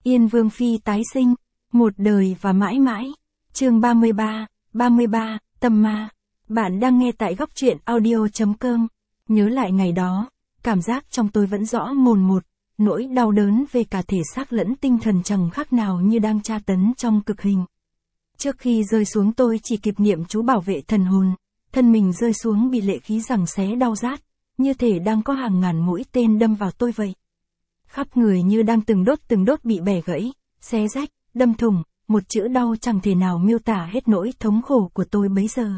Yên Vương Phi tái sinh, một đời và mãi mãi. Chương 33, Tâm Ma. Bạn đang nghe tại góc truyện audio.com. Nhớ lại ngày đó, cảm giác trong tôi vẫn rõ mồn một, nỗi đau đớn về cả thể xác lẫn tinh thần chẳng khác nào như đang tra tấn trong cực hình. Trước khi rơi xuống tôi chỉ kịp niệm chú bảo vệ thần hồn, thân mình rơi xuống bị lệ khí giằng xé đau rát, như thể đang có hàng ngàn mũi tên đâm vào tôi vậy. Khắp người như đang từng đốt bị bẻ gãy, xé rách, đâm thủng, một chữ đau chẳng thể nào miêu tả hết nỗi thống khổ của tôi bấy giờ.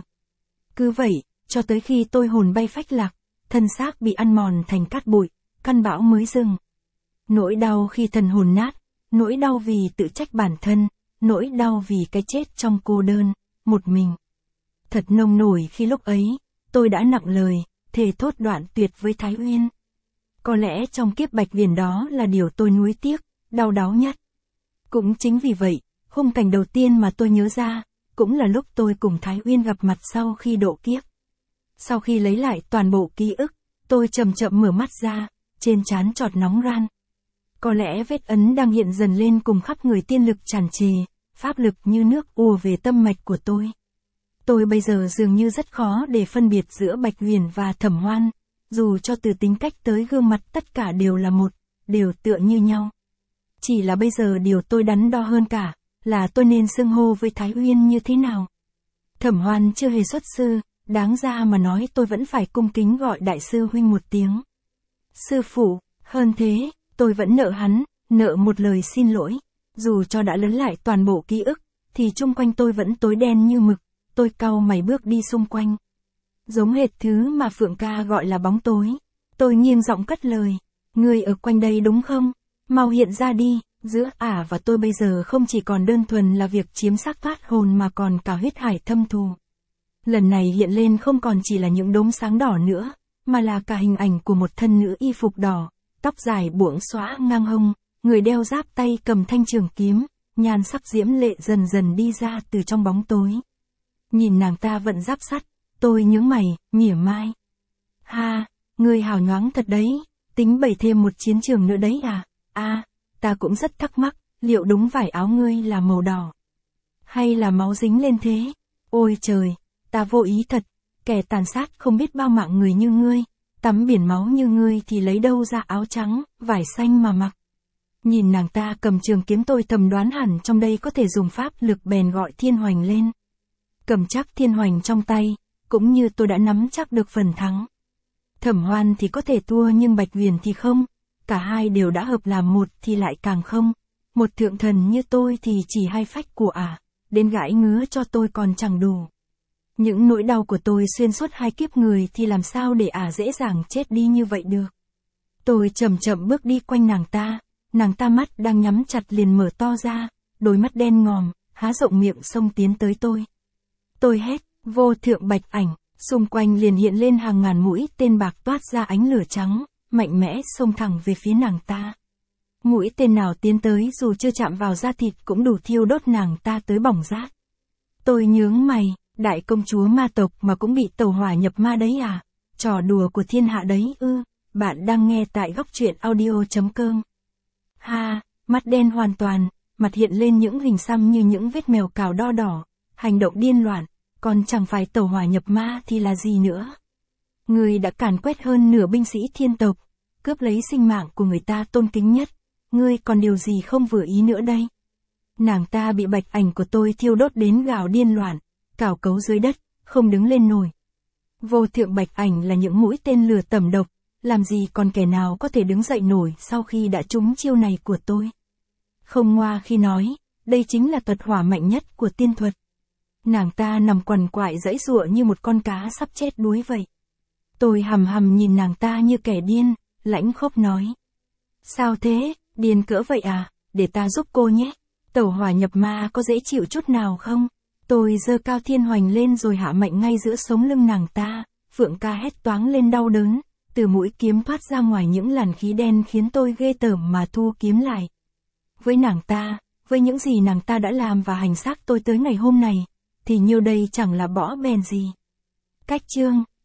Cứ vậy, cho tới khi tôi hồn bay phách lạc, thân xác bị ăn mòn thành cát bụi, căn bão mới dừng. Nỗi đau khi thần hồn nát, nỗi đau vì tự trách bản thân, nỗi đau vì cái chết trong cô đơn, một mình. Thật nông nổi khi lúc ấy, tôi đã nặng lời, thề thốt đoạn tuyệt với Thái Uyên. Có lẽ trong kiếp bạch viền đó là điều tôi nuối tiếc, đau đáu nhất. Cũng chính vì vậy, khung cảnh đầu tiên mà tôi nhớ ra, cũng là lúc tôi cùng Thái Uyên gặp mặt sau khi độ kiếp. Sau khi lấy lại toàn bộ ký ức, tôi chậm chậm mở mắt ra, trên trán chọt nóng ran. Có lẽ vết ấn đang hiện dần lên cùng khắp người tiên lực tràn trề, pháp lực như nước ùa về tâm mạch của tôi. Tôi bây giờ dường như rất khó để phân biệt giữa Bạch Huyền và Thẩm Hoan, dù cho từ tính cách tới gương mặt tất cả đều là một, đều tựa như nhau. Chỉ là bây giờ điều tôi đắn đo hơn cả, là tôi nên xưng hô với Thái Uyên như thế nào. Thẩm Hoan chưa hề xuất sư, đáng ra mà nói tôi vẫn phải cung kính gọi đại sư huynh một tiếng. Sư phụ, hơn thế, tôi vẫn nợ hắn, nợ một lời xin lỗi. Dù cho đã lớn lại toàn bộ ký ức, thì chung quanh tôi vẫn tối đen như mực, tôi cau mày bước đi xung quanh. Giống hệt thứ mà Phượng ca gọi là bóng tối. Tôi nghiêm giọng cất lời, ngươi ở quanh đây đúng không? Mau hiện ra đi, giữa ả và tôi bây giờ không chỉ còn đơn thuần là việc chiếm xác thoát hồn mà còn cả huyết hải thâm thù. Lần này hiện lên không còn chỉ là những đốm sáng đỏ nữa, mà là cả hình ảnh của một thân nữ y phục đỏ, tóc dài buông xõa ngang hông, người đeo giáp tay cầm thanh trường kiếm, nhan sắc diễm lệ dần dần đi ra từ trong bóng tối. Nhìn nàng ta vận giáp sắt, tôi nhướng mày, mỉa mai. Ha, ngươi hào nhoáng thật đấy, tính bày thêm một chiến trường nữa đấy à? À, ta cũng rất thắc mắc, liệu đúng vải áo ngươi là màu đỏ? Hay là máu dính lên thế? Ôi trời, ta vô ý thật, kẻ tàn sát không biết bao mạng người như ngươi, tắm biển máu như ngươi thì lấy đâu ra áo trắng, vải xanh mà mặc. Nhìn nàng ta cầm trường kiếm tôi thầm đoán hẳn trong đây có thể dùng pháp lực bèn gọi thiên hoành lên. Cầm chắc thiên hoành trong tay, cũng như tôi đã nắm chắc được phần thắng. Thẩm Hoan thì có thể thua nhưng Bạch Huyền thì không, cả hai đều đã hợp làm một thì lại càng không. Một thượng thần như tôi thì chỉ hai phách của ả, đến gãi ngứa cho tôi còn chẳng đủ. Những nỗi đau của tôi xuyên suốt hai kiếp người thì làm sao để ả dễ dàng chết đi như vậy được. Tôi chậm chậm bước đi quanh nàng ta mắt đang nhắm chặt liền mở to ra, đôi mắt đen ngòm, há rộng miệng xông tiến tới tôi. Tôi hét, vô thượng bạch ảnh, xung quanh liền hiện lên hàng ngàn mũi tên bạc toát ra ánh lửa trắng, mạnh mẽ xông thẳng về phía nàng ta. Mũi tên nào tiến tới dù chưa chạm vào da thịt cũng đủ thiêu đốt nàng ta tới bỏng rát. Tôi nhướng mày, đại công chúa ma tộc mà cũng bị tẩu hỏa nhập ma đấy à? Trò đùa của thiên hạ đấy ư? Bạn đang nghe tại góc truyện audio.com. Ha, mắt đen hoàn toàn, mặt hiện lên những hình xăm như những vết mèo cào đo đỏ, hành động điên loạn, còn chẳng phải tẩu hỏa nhập ma thì là gì nữa. Ngươi đã càn quét hơn nửa binh sĩ thiên tộc, cướp lấy sinh mạng của người ta tôn kính nhất, ngươi còn điều gì không vừa ý nữa đây? Nàng ta bị bạch ảnh của tôi thiêu đốt đến gào điên loạn, cào cấu dưới đất, không đứng lên nổi. Vô thượng bạch ảnh là những mũi tên lửa tẩm độc, làm gì còn kẻ nào có thể đứng dậy nổi sau khi đã trúng chiêu này của tôi. Không ngoa khi nói, đây chính là thuật hỏa mạnh nhất của tiên thuật. Nàng ta nằm quằn quại giãy giụa như một con cá sắp chết đuối vậy. Tôi hầm hầm nhìn nàng ta như kẻ điên, lãnh khốc nói. Sao thế, điên cỡ vậy à, để ta giúp cô nhé. Tẩu hỏa nhập ma có dễ chịu chút nào không? Tôi giơ cao thiên hoành lên rồi hạ mạnh ngay giữa sống lưng nàng ta, Phượng ca hét toáng lên đau đớn, từ mũi kiếm thoát ra ngoài những làn khí đen khiến tôi ghê tởm mà thu kiếm lại. Với nàng ta, với những gì nàng ta đã làm và hành xác tôi tới ngày hôm này, thì nhiêu đây chẳng là bỏ bèn gì. Cách chương